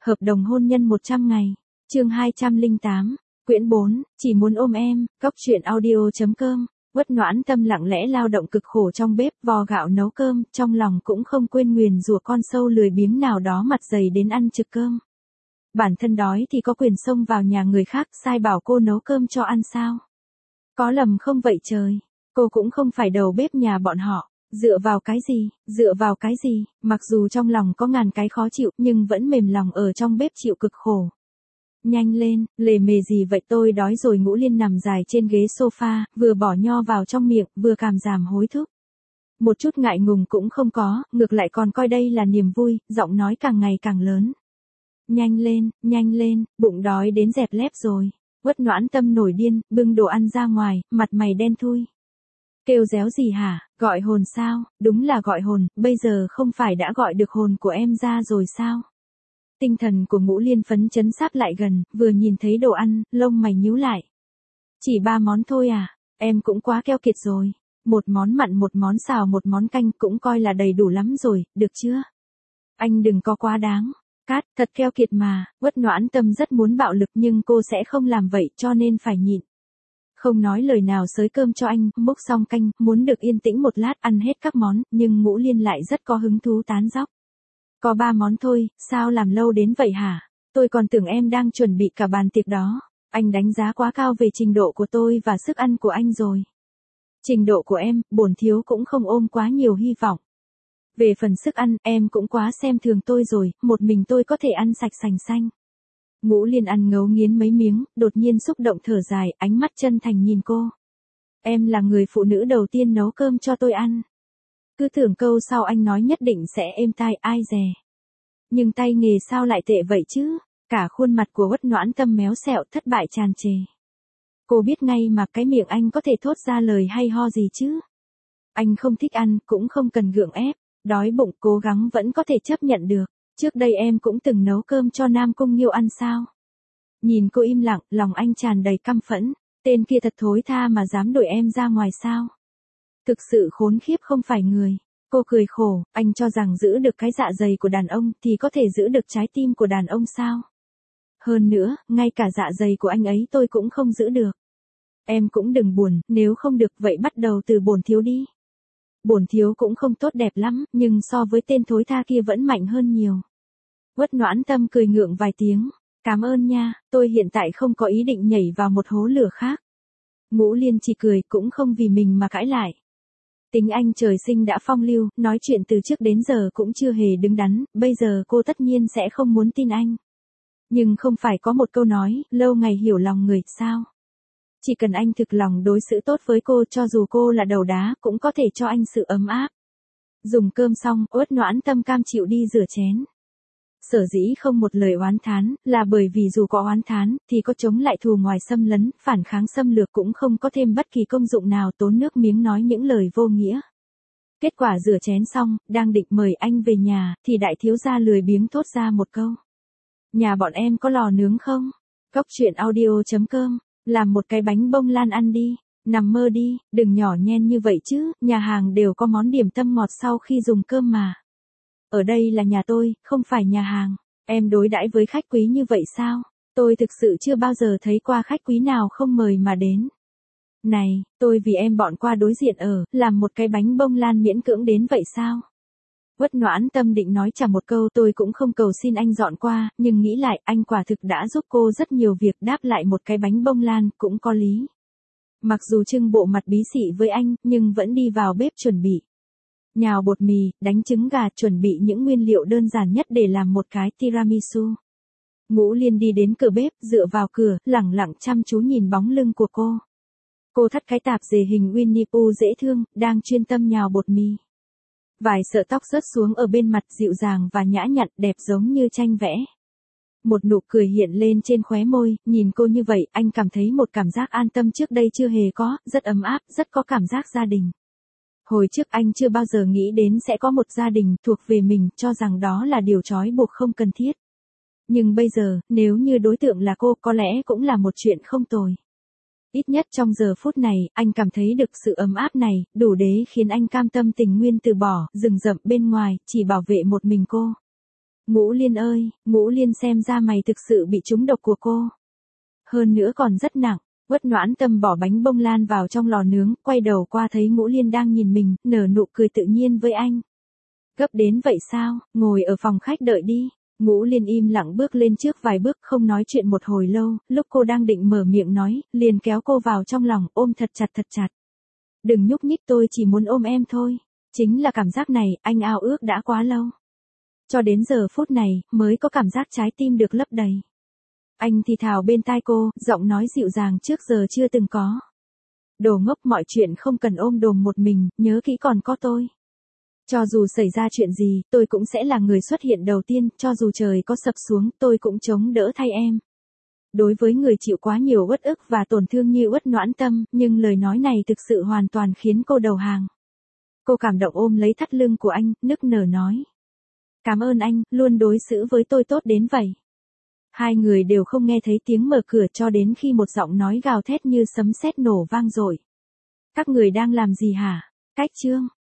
Hợp đồng hôn nhân 100 ngày. Chương 208. Quyển 4, chỉ muốn ôm em. Cóc truyện audio.com. Uất Noãn Tâm lặng lẽ lao động cực khổ trong bếp, vo gạo nấu cơm, trong lòng cũng không quên nguyền rủa con sâu lười biếng nào đó mặt dày đến ăn trực cơm. Bản thân đói thì có quyền xông vào nhà người khác, sai bảo cô nấu cơm cho ăn sao? Có lầm không vậy trời? Cô cũng không phải đầu bếp nhà bọn họ. Dựa vào cái gì? Dựa vào cái gì? Mặc dù trong lòng có ngàn cái khó chịu, nhưng vẫn mềm lòng ở trong bếp chịu cực khổ. Nhanh lên, lề mề gì vậy, tôi đói rồi. Ngũ Liên nằm dài trên ghế sofa, vừa bỏ nho vào trong miệng, vừa cảm giảm hối thúc. Một chút ngại ngùng cũng không có, ngược lại còn coi đây là niềm vui, giọng nói càng ngày càng lớn. Nhanh lên, bụng đói đến dẹp lép rồi. Uất Noãn Tâm nổi điên, bưng đồ ăn ra ngoài, mặt mày đen thui. Kêu réo gì hả, gọi hồn sao? Đúng là gọi hồn, bây giờ không phải đã gọi được hồn của em ra rồi sao? Tinh thần của Ngũ Liên phấn chấn sáp lại gần, vừa nhìn thấy đồ ăn, lông mày nhíu lại. Chỉ 3 món thôi à, em cũng quá keo kiệt rồi. Một món mặn, một món xào, một món canh cũng coi là đầy đủ lắm rồi, được chưa? Anh đừng có quá đáng. Cát, thật keo kiệt mà. Uất Noãn Tâm rất muốn bạo lực nhưng cô sẽ không làm vậy cho nên phải nhịn. Không nói lời nào xới cơm cho anh, múc xong canh, muốn được yên tĩnh một lát ăn hết các món, nhưng Ngũ Liên lại rất có hứng thú tán dóc. Có 3 món thôi, sao làm lâu đến vậy hả? Tôi còn tưởng em đang chuẩn bị cả bàn tiệc đó. Anh đánh giá quá cao về trình độ của tôi và sức ăn của anh rồi. Trình độ của em, bổn thiếu cũng không ôm quá nhiều hy vọng. Về phần sức ăn, em cũng quá xem thường tôi rồi, một mình tôi có thể ăn sạch sành xanh. Ngũ Liên ăn ngấu nghiến mấy miếng, đột nhiên xúc động thở dài, ánh mắt chân thành nhìn cô. Em là người phụ nữ đầu tiên nấu cơm cho tôi ăn. Cứ tưởng câu sau anh nói nhất định sẽ êm tai, ai dè. Nhưng tay nghề sao lại tệ vậy chứ? Cả khuôn mặt của Uất Noãn Tâm méo xẹo, thất bại tràn trề. Cô biết ngay mà cái miệng anh có thể thốt ra lời hay ho gì chứ? Anh không thích ăn, cũng không cần gượng ép. Đói bụng cố gắng vẫn có thể chấp nhận được. Trước đây em cũng từng nấu cơm cho Nam Cung Nghiêu ăn sao? Nhìn cô im lặng, lòng anh tràn đầy căm phẫn. Tên kia thật thối tha mà dám đuổi em ra ngoài sao? Thực sự khốn khiếp không phải người. Cô cười khổ, anh cho rằng giữ được cái dạ dày của đàn ông thì có thể giữ được trái tim của đàn ông sao? Hơn nữa, ngay cả dạ dày của anh ấy tôi cũng không giữ được. Em cũng đừng buồn, nếu không được vậy bắt đầu từ bổn thiếu đi. Bổn thiếu cũng không tốt đẹp lắm, nhưng so với tên thối tha kia vẫn mạnh hơn nhiều. Uất Noãn Tâm cười ngượng vài tiếng. Cảm ơn nha, tôi hiện tại không có ý định nhảy vào một hố lửa khác. Ngũ Liên chỉ cười, cũng không vì mình mà cãi lại. Tính anh trời sinh đã phong lưu, nói chuyện từ trước đến giờ cũng chưa hề đứng đắn, bây giờ cô tất nhiên sẽ không muốn tin anh. Nhưng không phải có một câu nói, lâu ngày hiểu lòng người, sao? Chỉ cần anh thực lòng đối xử tốt với cô, cho dù cô là đầu đá, cũng có thể cho anh sự ấm áp. Dùng cơm xong, Uất Noãn Tâm cam chịu đi rửa chén. Sở dĩ không một lời oán thán, là bởi vì dù có oán thán, thì có chống lại thù ngoài xâm lấn, phản kháng xâm lược cũng không có thêm bất kỳ công dụng nào, tốn nước miếng nói những lời vô nghĩa. Kết quả rửa chén xong, đang định mời anh về nhà, thì đại thiếu gia lười biếng thốt ra một câu. Nhà bọn em có lò nướng không? Cóc truyện audio.com. Làm một cái bánh bông lan ăn đi. Nằm mơ đi, đừng nhỏ nhen như vậy chứ, nhà hàng đều có món điểm tâm ngọt sau khi dùng cơm mà. Ở đây là nhà tôi, không phải nhà hàng. Em đối đãi với khách quý như vậy sao? Tôi thực sự chưa bao giờ thấy qua khách quý nào không mời mà đến. Này, tôi vì em bọn qua đối diện làm một cái bánh bông lan miễn cưỡng đến vậy sao? Uất Noãn Tâm định nói trả một câu tôi cũng không cầu xin anh dọn qua, nhưng nghĩ lại anh quả thực đã giúp cô rất nhiều việc, đáp lại một cái bánh bông lan cũng có lý. Mặc dù trưng bộ mặt bí xị với anh, nhưng vẫn đi vào bếp chuẩn bị. Nhào bột mì, đánh trứng gà, chuẩn bị những nguyên liệu đơn giản nhất để làm một cái tiramisu. Ngũ Liên đi đến cửa bếp, dựa vào cửa, lẳng lặng chăm chú nhìn bóng lưng của cô. Cô thắt cái tạp dề hình Winnie Pooh dễ thương, đang chuyên tâm nhào bột mì. Vài sợi tóc rớt xuống ở bên mặt, dịu dàng và nhã nhặn, đẹp giống như tranh vẽ. Một nụ cười hiện lên trên khóe môi, nhìn cô như vậy, anh cảm thấy một cảm giác an tâm trước đây chưa hề có, rất ấm áp, rất có cảm giác gia đình. Hồi trước anh chưa bao giờ nghĩ đến sẽ có một gia đình thuộc về mình, cho rằng đó là điều trói buộc không cần thiết. Nhưng bây giờ, nếu như đối tượng là cô, có lẽ cũng là một chuyện không tồi. Ít nhất trong giờ phút này, anh cảm thấy được sự ấm áp này, đủ để khiến anh cam tâm tình nguyên từ bỏ rừng rậm bên ngoài, chỉ bảo vệ một mình cô. Ngũ Liên ơi, Ngũ Liên xem ra mày thực sự bị trúng độc của cô. Hơn nữa còn rất nặng. Uất Noãn Tâm bỏ bánh bông lan vào trong lò nướng, quay đầu qua thấy Ngũ Liên đang nhìn mình, nở nụ cười tự nhiên với anh. Gấp đến vậy sao, ngồi ở phòng khách đợi đi. Ngũ Liên im lặng bước lên trước vài bước không nói chuyện một hồi lâu, lúc cô đang định mở miệng nói, liền kéo cô vào trong lòng, ôm thật chặt thật chặt. Đừng nhúc nhích, tôi chỉ muốn ôm em thôi. Chính là cảm giác này, anh ao ước đã quá lâu. Cho đến giờ phút này, mới có cảm giác trái tim được lấp đầy. Anh thì thào bên tai cô, giọng nói dịu dàng trước giờ chưa từng có. Đồ ngốc, mọi chuyện không cần ôm đồm một mình, nhớ kỹ còn có tôi. Cho dù xảy ra chuyện gì, tôi cũng sẽ là người xuất hiện đầu tiên, cho dù trời có sập xuống, tôi cũng chống đỡ thay em. Đối với người chịu quá nhiều uất ức và tổn thương như Uất Noãn Tâm, nhưng lời nói này thực sự hoàn toàn khiến cô đầu hàng. Cô cảm động ôm lấy thắt lưng của anh, nức nở nói. Cảm ơn anh, luôn đối xử với tôi tốt đến vậy. Hai người đều không nghe thấy tiếng mở cửa cho đến khi một giọng nói gào thét như sấm sét nổ vang dội. Các người đang làm gì hả? Cách Trương.